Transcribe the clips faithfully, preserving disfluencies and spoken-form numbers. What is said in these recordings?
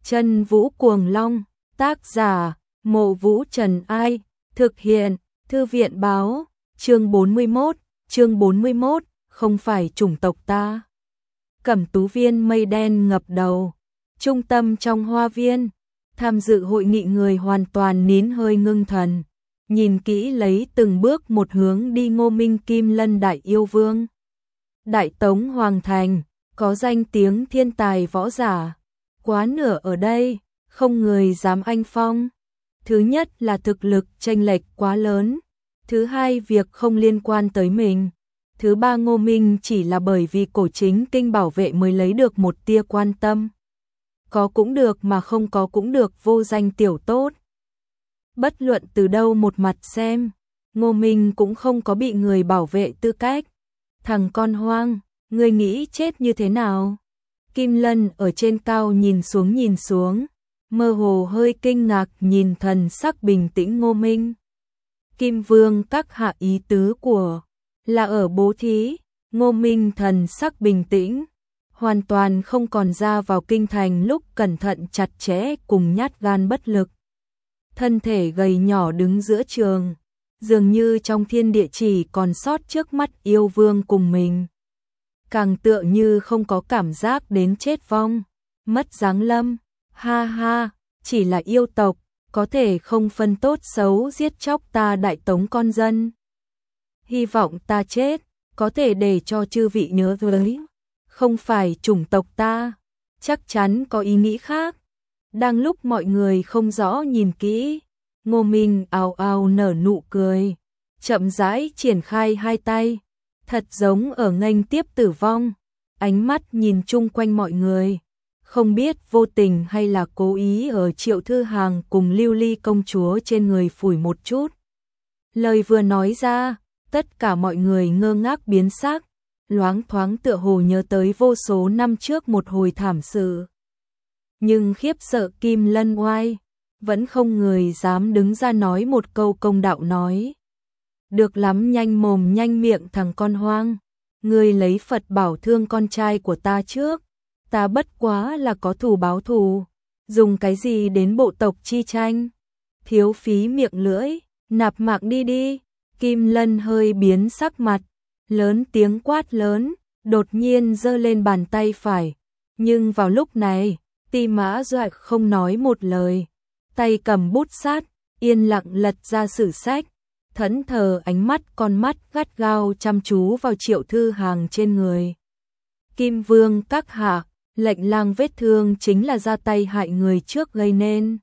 Chân Vũ Cuồng Long, tác giả, Mộ Vũ Trần Ai, thực hiện, Thư viện báo, chương bốn mươi mốt, chương bốn mươi mốt, không phải chủng tộc ta. Cẩm tú viên mây đen ngập đầu, trung tâm trong hoa viên, tham dự hội nghị người hoàn toàn nín hơi ngưng thần, nhìn kỹ lấy từng bước một hướng đi Ngô Minh Kim Lân Đại Yêu Vương. Đại Tống Hoàng Thành, có danh tiếng thiên tài võ giả, quá nửa ở đây, không người dám anh phong. Thứ nhất là thực lực chênh lệch quá lớn, thứ hai việc không liên quan tới mình, thứ ba Ngô Minh chỉ là bởi vì cổ chính kinh bảo vệ mới lấy được một tia quan tâm. Có cũng được mà không có cũng được, vô danh tiểu tốt. Bất luận từ đâu một mặt xem, Ngô Minh cũng không có bị người bảo vệ tư cách. Thằng con hoang, ngươi nghĩ chết như thế nào? Kim Lân ở trên cao nhìn xuống nhìn xuống, mơ hồ hơi kinh ngạc nhìn thần sắc bình tĩnh Ngô Minh. Kim Vương các hạ ý tứ của là ở bố thí. Ngô Minh thần sắc bình tĩnh, hoàn toàn không còn ra vào kinh thành lúc cẩn thận chặt chẽ cùng nhát gan bất lực. Thân thể gầy nhỏ đứng giữa trường, dường như trong thiên địa chỉ còn sót trước mắt yêu vương cùng mình. Càng tựa như không có cảm giác đến chết vong, mất dáng lâm. Ha ha, chỉ là yêu tộc, có thể không phân tốt xấu giết chóc ta Đại Tống con dân. Hy vọng ta chết, có thể để cho chư vị nhớ tới. Không phải chủng tộc ta, chắc chắn có ý nghĩ khác. Đang lúc mọi người không rõ nhìn kỹ, Ngô Minh ào ào nở nụ cười, chậm rãi triển khai hai tay, thật giống ở nghênh tiếp tử vong, ánh mắt nhìn chung quanh mọi người, không biết vô tình hay là cố ý ở Triệu Thư Hàng cùng Lưu Ly công chúa trên người phủi một chút. Lời vừa nói ra, tất cả mọi người ngơ ngác biến sắc, loáng thoáng tựa hồ nhớ tới vô số năm trước một hồi thảm sự. Nhưng khiếp sợ Kim Lân oai, vẫn không người dám đứng ra nói một câu công đạo nói. Được lắm, nhanh mồm nhanh miệng thằng con hoang, ngươi lấy Phật bảo thương con trai của ta trước, ta bất quá là có thù báo thù, dùng cái gì đến bộ tộc chi tranh, thiếu phí miệng lưỡi, nạp mạng đi đi. Kim Lân hơi biến sắc mặt, lớn tiếng quát lớn, đột nhiên giơ lên bàn tay phải, nhưng vào lúc này, Ti Mã Doại không nói một lời, tay cầm bút sát, yên lặng lật ra sử sách, thẫn thờ ánh mắt con mắt gắt gao chăm chú vào Triệu Thư Hàng trên người. Kim Vương các hạ, lệnh lang vết thương chính là ra tay hại người trước gây nên.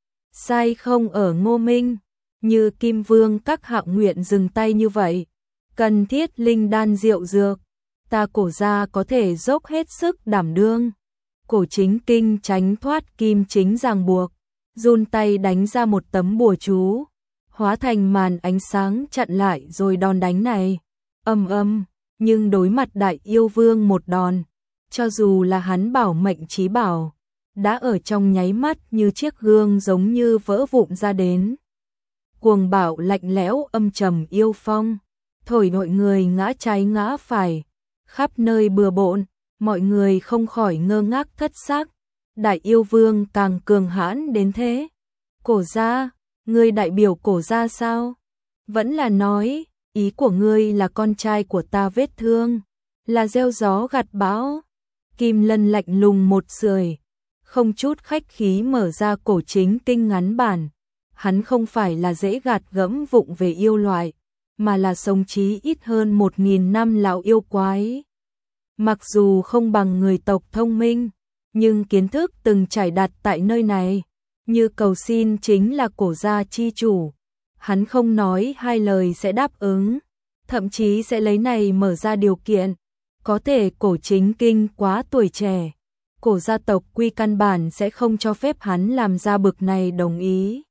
Sai không ở Ngô Minh, như Kim Vương các hạ nguyện dừng tay như vậy, cần thiết linh đan rượu dược, ta cổ gia có thể dốc hết sức đảm đương. Cổ chính kinh tránh thoát kim chính ràng buộc, run tay đánh ra một tấm bùa chú, hóa thành màn ánh sáng chặn lại rồi đòn đánh này. Âm âm, nhưng đối mặt Đại Yêu Vương một đòn, cho dù là hắn bảo mệnh chí bảo, đã ở trong nháy mắt như chiếc gương giống như vỡ vụn ra đến. Cuồng bạo lạnh lẽo âm trầm yêu phong, thổi mọi người ngã trái ngã phải, khắp nơi bừa bộn, mọi người không khỏi ngơ ngác thất xác. Đại Yêu Vương càng cường hãn đến thế. Cổ gia, ngươi đại biểu cổ gia sao? Vẫn là nói, ý của ngươi là con trai của ta vết thương, là gieo gió gặt bão. Kim Lân lạnh lùng một sưởi, không chút khách khí mở ra cổ chính kinh ngắn bản. Hắn không phải là dễ gạt gẫm vụng về yêu loại, mà là sống chí ít hơn một nghìn năm lão yêu quái. Mặc dù không bằng người tộc thông minh, nhưng kiến thức từng trải đặt tại nơi này, như cầu xin chính là cổ gia chi chủ. Hắn không nói hai lời sẽ đáp ứng, thậm chí sẽ lấy này mở ra điều kiện. Có thể cổ chính kinh quá tuổi trẻ, cổ gia tộc quy căn bản sẽ không cho phép hắn làm ra bực này đồng ý.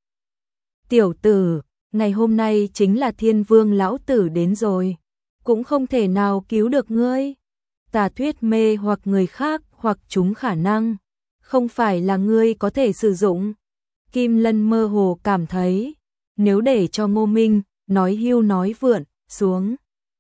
Tiểu tử, ngày hôm nay chính là Thiên Vương lão tử đến rồi, cũng không thể nào cứu được ngươi. Tà thuyết mê hoặc người khác hoặc chúng khả năng, không phải là ngươi có thể sử dụng. Kim Lân mơ hồ cảm thấy, nếu để cho Ngô Minh nói hưu nói vượn xuống,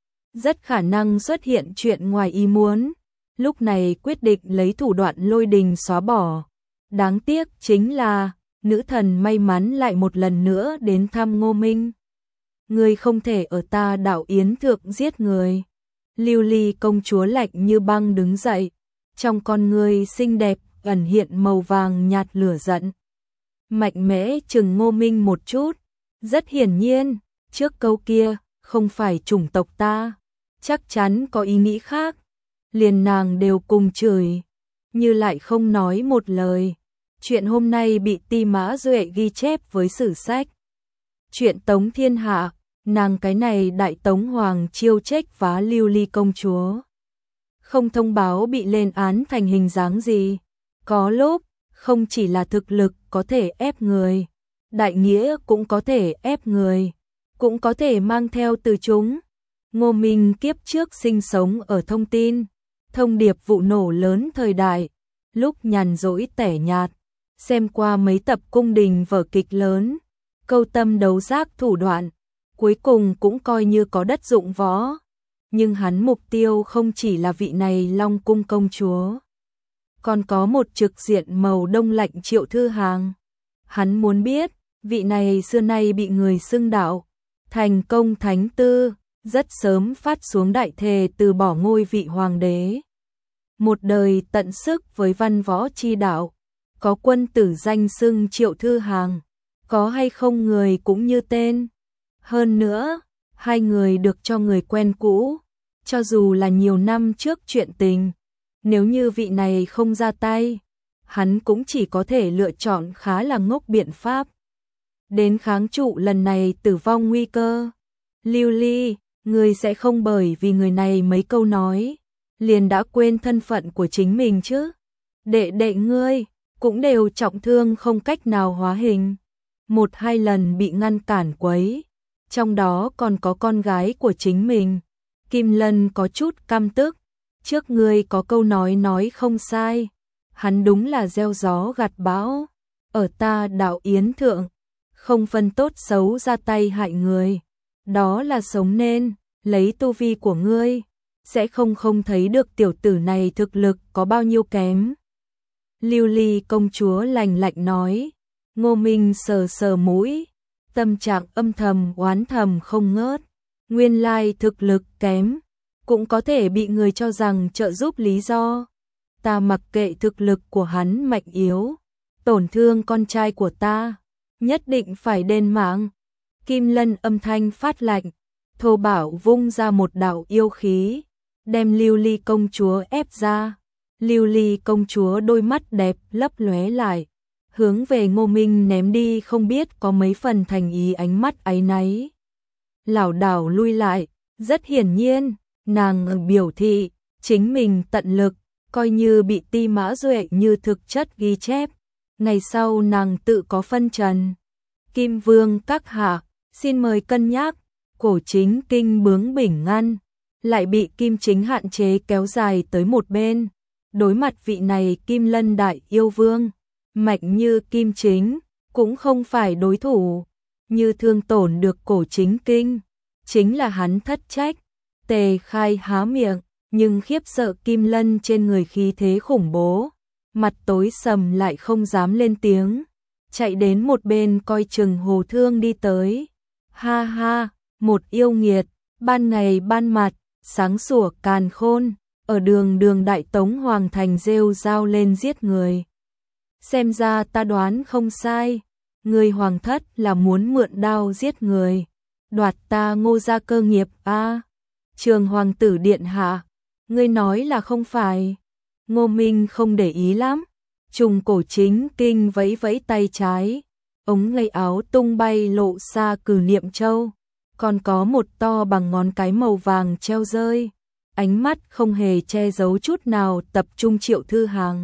rất khả năng xuất hiện chuyện ngoài ý muốn. Lúc này quyết định lấy thủ đoạn lôi đình xóa bỏ. Đáng tiếc chính là, nữ thần may mắn lại một lần nữa đến thăm Ngô Minh. Ngươi không thể ở ta đảo Yến Thượng giết người. Lưu Ly công chúa lạnh như băng đứng dậy, trong con ngươi xinh đẹp ẩn hiện màu vàng nhạt lửa giận. Mạnh mẽ chừng Ngô Minh một chút, rất hiển nhiên, trước câu kia, không phải chủng tộc ta, chắc chắn có ý nghĩ khác. Liền nàng đều cùng chửi, như lại không nói một lời. Chuyện hôm nay bị Ti Mã Duệ ghi chép với sử sách. Chuyện Tống Thiên Hạ, nàng cái này đại Tống Hoàng chiêu trách vá Lưu Ly công chúa. Không thông báo bị lên án thành hình dáng gì. Có lúc, không chỉ là thực lực có thể ép người, đại nghĩa cũng có thể ép người, cũng có thể mang theo từ chúng. Ngô Minh kiếp trước sinh sống ở thông tin, thông điệp vụ nổ lớn thời đại, lúc nhàn rỗi tẻ nhạt, xem qua mấy tập cung đình vở kịch lớn, câu tâm đấu giác thủ đoạn, cuối cùng cũng coi như có đất dụng võ. Nhưng hắn mục tiêu không chỉ là vị này Long Cung công chúa, còn có một trực diện màu đông lạnh Triệu Thư Hàng. Hắn muốn biết, vị này xưa nay bị người xưng đạo, thành công thánh tư, rất sớm phát xuống đại thề từ bỏ ngôi vị hoàng đế. Một đời tận sức với văn võ chi đạo, có quân tử danh xưng Triệu Thư Hàng, có hay không người cũng như tên. Hơn nữa, hai người được cho người quen cũ, cho dù là nhiều năm trước chuyện tình, nếu như vị này không ra tay, hắn cũng chỉ có thể lựa chọn khá là ngốc biện pháp. Đến kháng trụ lần này tử vong nguy cơ. Lưu Ly, người sẽ không bởi vì người này mấy câu nói, liền đã quên thân phận của chính mình chứ. Đệ đệ ngươi, cũng đều trọng thương không cách nào hóa hình. Một hai lần bị ngăn cản quấy, trong đó còn có con gái của chính mình. Kim Lân có chút căm tức, trước ngươi có câu nói nói không sai, hắn đúng là gieo gió gặt bão, ở ta đạo Yến Thượng, không phân tốt xấu ra tay hại người, đó là sống nên, lấy tu vi của ngươi, sẽ không không thấy được tiểu tử này thực lực có bao nhiêu kém. Lưu Ly công chúa lạnh lạnh nói. Ngô Minh sờ sờ mũi, tâm trạng âm thầm oán thầm không ngớt. Nguyên lai thực lực kém, cũng có thể bị người cho rằng trợ giúp lý do. Ta mặc kệ thực lực của hắn mạnh yếu, tổn thương con trai của ta, nhất định phải đền mạng. Kim Lân âm thanh phát lạnh, thô bạo vung ra một đạo yêu khí, đem Lưu Ly công chúa ép ra. Lưu Ly công chúa đôi mắt đẹp lấp lóe lại, hướng về Ngô Minh ném đi không biết có mấy phần thành ý ánh mắt áy náy. Lảo đảo lui lại, rất hiển nhiên, nàng biểu thị, chính mình tận lực, coi như bị Ti Mã Duệ như thực chất ghi chép. Ngày sau nàng tự có phân trần. Kim Vương các hạ, xin mời cân nhắc, cổ chính kinh bướng bỉnh ngăn, lại bị Kim Chính hạn chế kéo dài tới một bên. Đối mặt vị này Kim Lân đại yêu vương, mạnh như Kim Chính, cũng không phải đối thủ, như thương tổn được cổ chính kinh, chính là hắn thất trách. Tề Khai há miệng, nhưng khiếp sợ Kim Lân trên người khí thế khủng bố, mặt tối sầm lại không dám lên tiếng, chạy đến một bên coi chừng Hồ Thương đi tới. Ha ha, một yêu nghiệt, ban ngày ban mặt, sáng sủa càn khôn, ở đường đường đại Tống Hoàng thành rêu rao lên giết người. Xem ra ta đoán không sai, người hoàng thất là muốn mượn đao giết người, đoạt ta Ngô gia cơ nghiệp a. À, Trường hoàng tử điện hạ, ngươi nói là không phải. Ngô Minh không để ý lắm, trùng cổ chính kinh vẫy vẫy tay trái, ống ngay áo tung bay lộ xa cử niệm châu, còn có một to bằng ngón cái màu vàng treo rơi. Ánh mắt không hề che giấu chút nào tập trung Triệu Thư Hàng.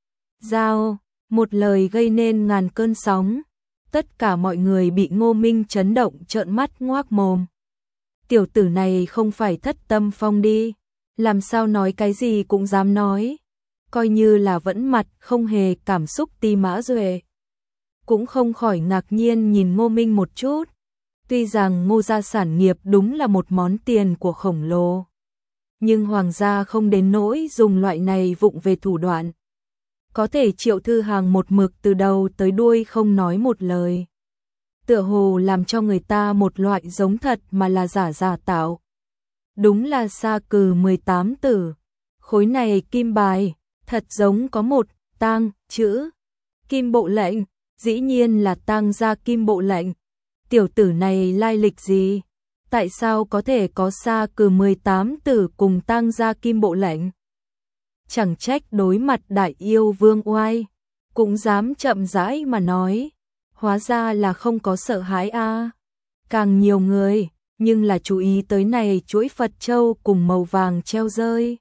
Giao, một lời gây nên ngàn cơn sóng. Tất cả mọi người bị Ngô Minh chấn động trợn mắt ngoác mồm. Tiểu tử này không phải thất tâm phong đi, làm sao nói cái gì cũng dám nói. Coi như là vẫn mặt không hề cảm xúc Ti Mã Duệ, cũng không khỏi ngạc nhiên nhìn Ngô Minh một chút. Tuy rằng Ngô gia sản nghiệp đúng là một món tiền của khổng lồ, nhưng hoàng gia không đến nỗi dùng loại này vụng về thủ đoạn. Có thể Triệu Thư Hằng một mực từ đầu tới đuôi không nói một lời. Tựa hồ làm cho người ta một loại giống thật mà là giả giả tạo. Đúng là sa cừ mười tám tử. Khối này kim bài, thật giống có một tang chữ. Kim bộ lệnh, dĩ nhiên là tang gia kim bộ lệnh. Tiểu tử này lai lịch gì? Tại sao có thể có sa cừ mười tám tử cùng tang gia kim bộ lệnh? Chẳng trách đối mặt đại yêu vương oai, cũng dám chậm rãi mà nói. Hóa ra là không có sợ hãi a. À. Càng nhiều người, nhưng là chú ý tới này chuỗi Phật châu cùng màu vàng treo rơi.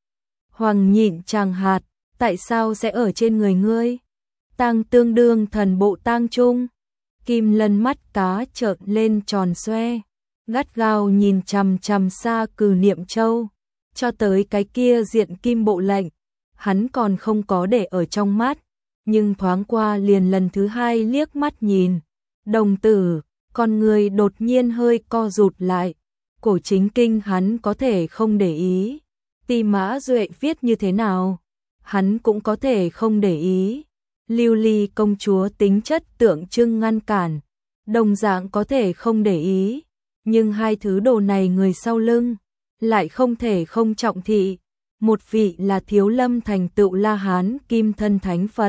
Hoàng nhịn chàng hạt, tại sao sẽ ở trên người ngươi? Tang tương đương thần bộ tang trung. Kim Lân mắt cá trợn lên tròn xoe, gắt gao nhìn chằm chằm Sa Cừ Niệm Châu, cho tới cái kia diện kim bộ lệnh, hắn còn không có để ở trong mắt, nhưng thoáng qua liền lần thứ hai liếc mắt nhìn. Đồng tử, con người đột nhiên hơi co rụt lại, cổ chính kinh hắn có thể không để ý. Ti Mã Duệ viết như thế nào, hắn cũng có thể không để ý. Lưu Ly công chúa tính chất tượng trưng ngăn cản, đồng dạng có thể không để ý, nhưng hai thứ đồ này người sau lưng lại không thể không trọng thị. Một vị là Thiếu Lâm thành tựu La Hán Kim Thân Thánh Phật,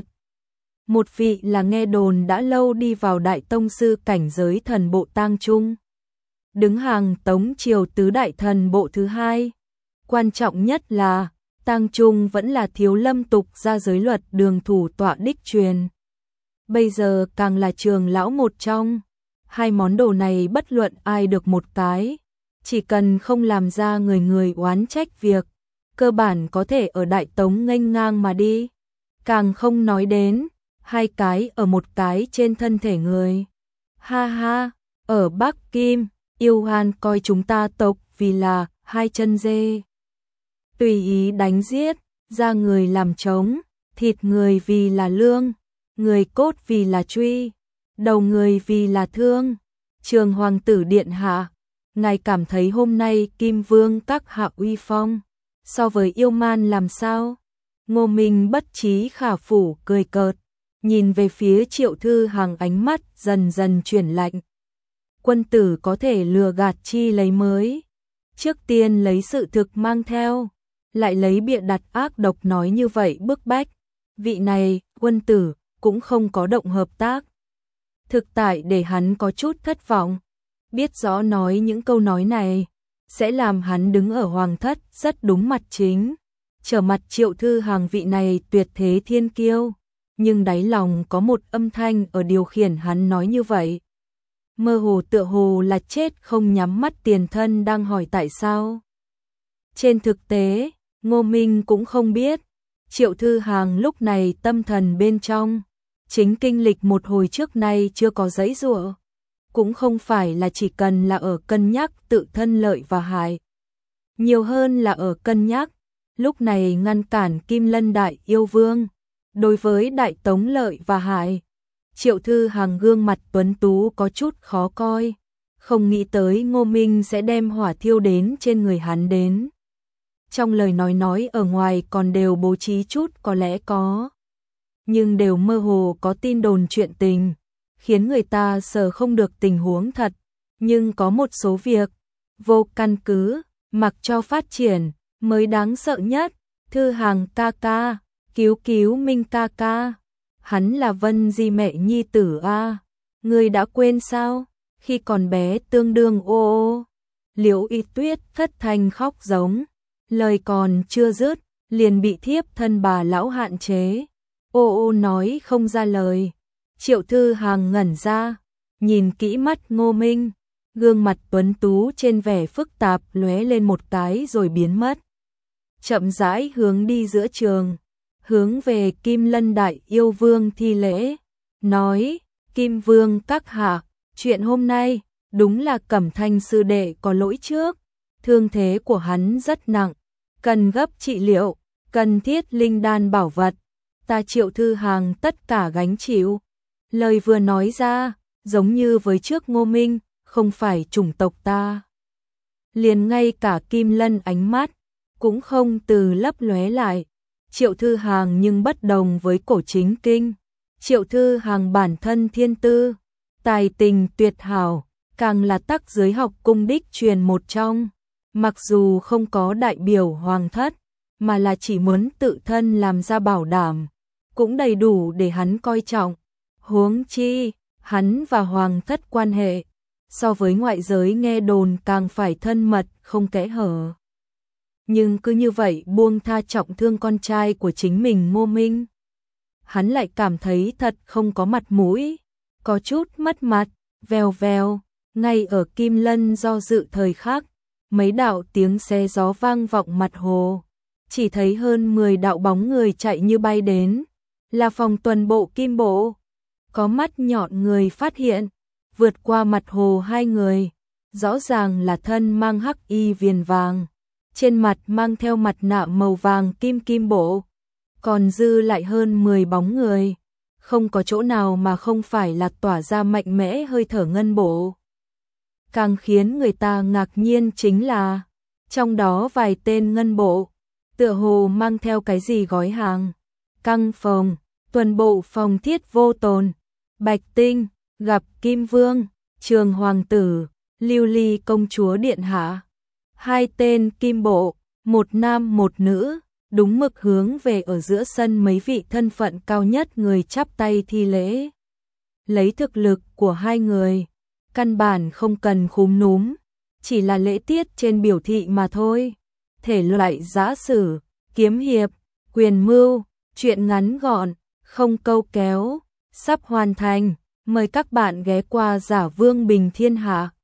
một vị là nghe đồn đã lâu đi vào đại tông sư cảnh giới thần bộ tang trung, đứng hàng Tống triều tứ đại thần bộ thứ hai. Quan trọng nhất là tang trung vẫn là Thiếu Lâm tục ra giới luật đường thủ tọa đích truyền, bây giờ càng là trường lão một trong. Hai món đồ này bất luận ai được một cái, chỉ cần không làm ra người người oán trách việc, cơ bản có thể ở Đại Tống nghênh ngang mà đi. Càng không nói đến hai cái ở một cái trên thân thể người. Ha ha, ở Bắc Kim, Yêu Hoan coi chúng ta tộc vì là hai chân dê, tùy ý đánh giết, da người làm trống, thịt người vì là lương, người cốt vì là truy, đầu người vì là thương. Trường hoàng tử điện hạ, ngài cảm thấy hôm nay Kim Vương các hạ uy phong so với Yêu Man làm sao? Ngô Minh bất trí khả phủ cười cợt, nhìn về phía Triệu Thư Hằng, ánh mắt dần dần chuyển lạnh. Quân tử có thể lừa gạt chi lấy mới, trước tiên lấy sự thực mang theo, lại lấy bịa đặt ác độc nói như vậy bức bách. Vị này, quân tử, cũng không có động hợp tác. Thực tại để hắn có chút thất vọng, biết rõ nói những câu nói này sẽ làm hắn đứng ở hoàng thất rất đúng mặt chính, trở mặt Triệu Thư Hằng vị này tuyệt thế thiên kiêu, nhưng đáy lòng có một âm thanh ở điều khiển hắn nói như vậy. Mơ hồ tựa hồ là chết không nhắm mắt tiền thân đang hỏi tại sao. Trên thực tế, Ngô Minh cũng không biết, Triệu Thư Hằng lúc này tâm thần bên trong chính kinh lịch một hồi trước nay chưa có giãy giụa, cũng không phải là chỉ cần là ở cân nhắc tự thân lợi và hại, nhiều hơn là ở cân nhắc lúc này ngăn cản Kim Lân đại yêu vương. Đối với Đại Tống lợi và hại, Triệu Thư Hằng gương mặt tuấn tú có chút khó coi, không nghĩ tới Ngô Minh sẽ đem hỏa thiêu đến trên người hắn đến. Trong lời nói nói ở ngoài còn đều bố trí chút có lẽ có, nhưng đều mơ hồ có tin đồn chuyện tình, khiến người ta sờ không được tình huống thật. Nhưng có một số việc vô căn cứ, mặc cho phát triển mới đáng sợ nhất. Thư Hằng ca ca, cứu cứu Minh ca ca, hắn là Vân Di mẹ nhi tử a, ngươi đã quên sao? Khi còn bé tương đương ô ô. Liễu Y Tuyết thất thanh khóc giống, lời còn chưa dứt liền bị thiếp thân bà lão hạn chế, ô ô nói không ra lời. Triệu Thư Hằng ngẩn ra, nhìn kỹ mắt Ngô Minh, gương mặt tuấn tú trên vẻ phức tạp lóe lên một cái rồi biến mất. Chậm rãi hướng đi giữa trường, hướng về Kim Lân đại yêu vương thi lễ, nói: Kim Vương các hạ, chuyện hôm nay đúng là Cẩm Thanh sư đệ có lỗi trước, thương thế của hắn rất nặng, cần gấp trị liệu, cần thiết linh đan bảo vật, ta Triệu Thư Hằng tất cả gánh chịu. Lời vừa nói ra, giống như với trước Ngô Minh, không phải chủng tộc ta. Liền ngay cả Kim Lân ánh mắt cũng không từ lấp lóe lại, Triệu Thư Hàng nhưng bất đồng với Cổ Chính Kinh. Triệu Thư Hàng bản thân thiên tư, tài tình tuyệt hảo, càng là tắc dưới học cung đích truyền một trong. Mặc dù không có đại biểu hoàng thất, mà là chỉ muốn tự thân làm ra bảo đảm, cũng đầy đủ để hắn coi trọng. Huống chi, hắn và hoàng thất quan hệ, so với ngoại giới nghe đồn càng phải thân mật không kẽ hở. Nhưng cứ như vậy buông tha trọng thương con trai của chính mình Ngô Minh. Hắn lại cảm thấy thật không có mặt mũi, có chút mất mặt, vèo vèo, ngay ở Kim Lân do dự thời khắc, mấy đạo tiếng xe gió vang vọng mặt hồ, chỉ thấy hơn mười đạo bóng người chạy như bay đến, là phòng tuần bộ Kim Bộ. Có mắt nhọn người phát hiện, vượt qua mặt hồ hai người, rõ ràng là thân mang hắc y viền vàng, trên mặt mang theo mặt nạ màu vàng kim Kim Bộ. Còn dư lại hơn mười bóng người, không có chỗ nào mà không phải là tỏa ra mạnh mẽ hơi thở Ngân Bộ. Càng khiến người ta ngạc nhiên chính là, trong đó vài tên Ngân Bộ, tựa hồ mang theo cái gì gói hàng. Căng phòng, tuần bộ phòng Thiết Vô Tồn, Bạch Tinh, gặp Kim Vương, Trường Hoàng Tử, Lưu Ly Công Chúa Điện Hạ. Hai tên Kim Bộ, một nam một nữ, đúng mực hướng về ở giữa sân mấy vị thân phận cao nhất người chắp tay thi lễ. Lấy thực lực của hai người, căn bản không cần khúm núm, chỉ là lễ tiết trên biểu thị mà thôi. Thể loại giã sử, kiếm hiệp, quyền mưu, chuyện ngắn gọn, không câu kéo, sắp hoàn thành. Mời các bạn ghé qua Giả Vương Bình Thiên Hạ.